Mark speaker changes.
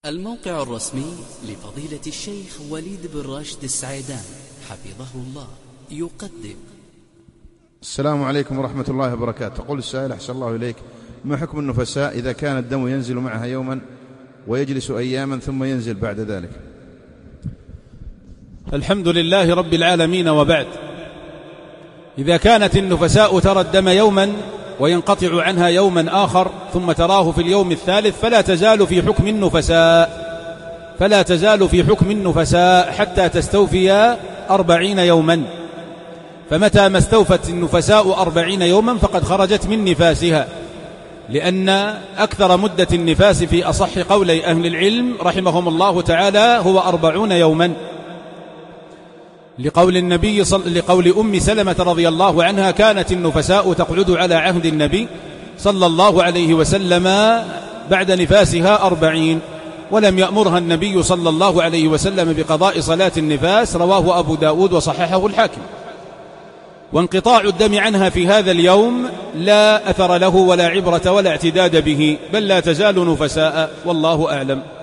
Speaker 1: الموقع الرسمي لفضيلة الشيخ وليد بن راشد السعيدان حفظه الله يقدم.
Speaker 2: السلام عليكم ورحمة الله وبركاته. تقول السائل: أحسن الله إليك، ما حكم النفساء إذا كان الدم ينزل معها يوما ويجلس أياما ثم ينزل بعد ذلك؟
Speaker 3: الحمد لله رب العالمين، وبعد. إذا كانت النفساء ترى الدم يوما وينقطع عنها يوما آخر ثم تراه في اليوم الثالث فلا تزال في حكم النفساء حتى تستوفي 40 يوما. فمتى ما استوفت النفساء 40 يوما فقد خرجت من نفاسها، لأن أكثر مدة النفاس في أصح قولي أهل العلم رحمهم الله تعالى هو 40 يوما، لقول أم سلمة رضي الله عنها: كانت النفساء تقعد على عهد النبي صلى الله عليه وسلم بعد نفاسها 40، ولم يأمرها النبي صلى الله عليه وسلم بقضاء صلاة النفاس. رواه أبو داود وصححه الحاكم. وانقطاع الدم عنها في هذا اليوم لا أثر له ولا عبرة ولا اعتداد به، بل لا تزال نفساء، والله أعلم.